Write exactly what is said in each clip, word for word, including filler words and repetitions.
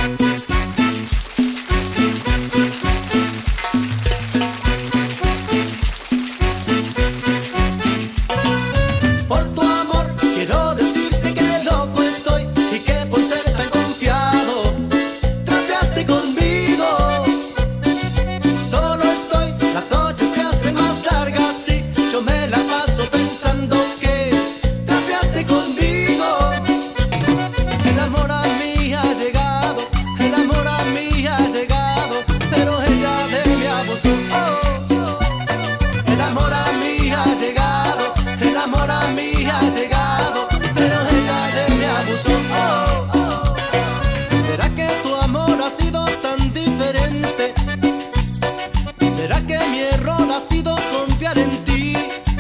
Ha sido confiar en ti.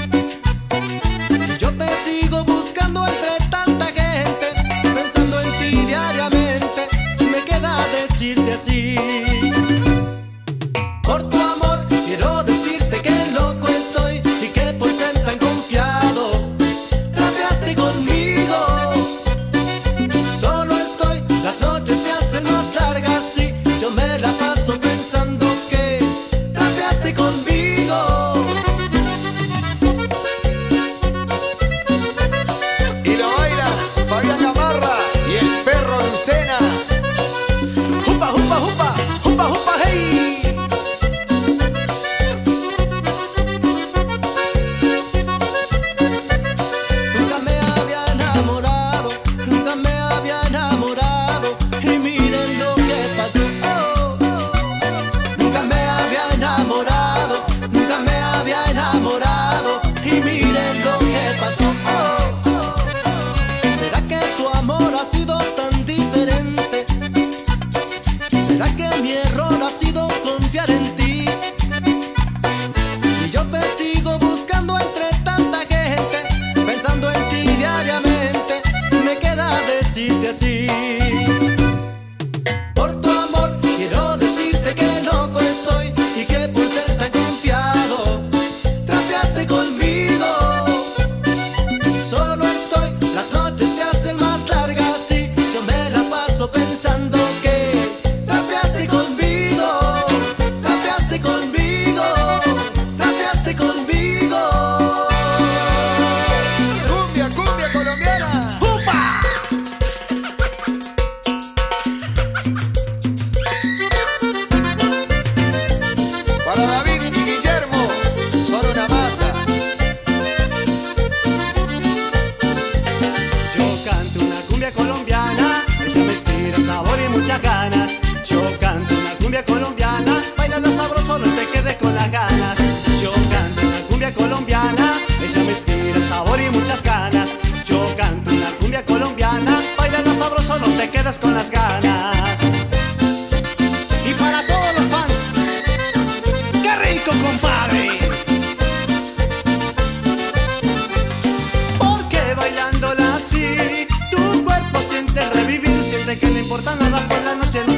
Yo te sigo buscando entre tanta gente, pensando en ti diariamente. Me queda decirte así: por tu amor quiero decirte que loco estoy y que por ser tan confiado trafiaste conmigo. Solo estoy, las noches se hacen más largas y yo me la paso pensando que trafiaste conmigo. Jupa, jupa, jupa, jupa, jupa, hey. Nunca me había enamorado, nunca me había enamorado, y miren lo que pasó. Oh, oh. Nunca me había enamorado, nunca me había enamorado, y miren lo que pasó. Oh, oh. ¿Será que tu amor ha sido tan diferente? ¿Será que mi error ha sido confiar en ti? Y yo te sigo buscando entre tanta gente, pensando en ti diariamente. Me queda decirte así: por tu amor quiero decirte que loco estoy y que por ser tan confiado trafiaste conmigo. Solo estoy, las noches se hacen más largas y yo me la paso pensando que trafiaste conmigo, trafiaste conmigo, trafiaste conmigo. Cumbia, cumbia colombiana. ¡Upa! Para David y Guillermo, solo una masa. Yo canto una cumbia colombiana, ella me inspira sabor y muchas ganas. Yo canto una cumbia colombiana, bailala sabroso, no te quedes con las ganas. Yo canto una cumbia colombiana, ella me inspira sabor y muchas ganas. Yo canto una cumbia colombiana, bailala sabroso, no te quedes con las ganas. Y para todos los fans, ¡qué rico, compadre! Porque bailándola así, tu cuerpo siente revivir, siente que no importa nada, por la noche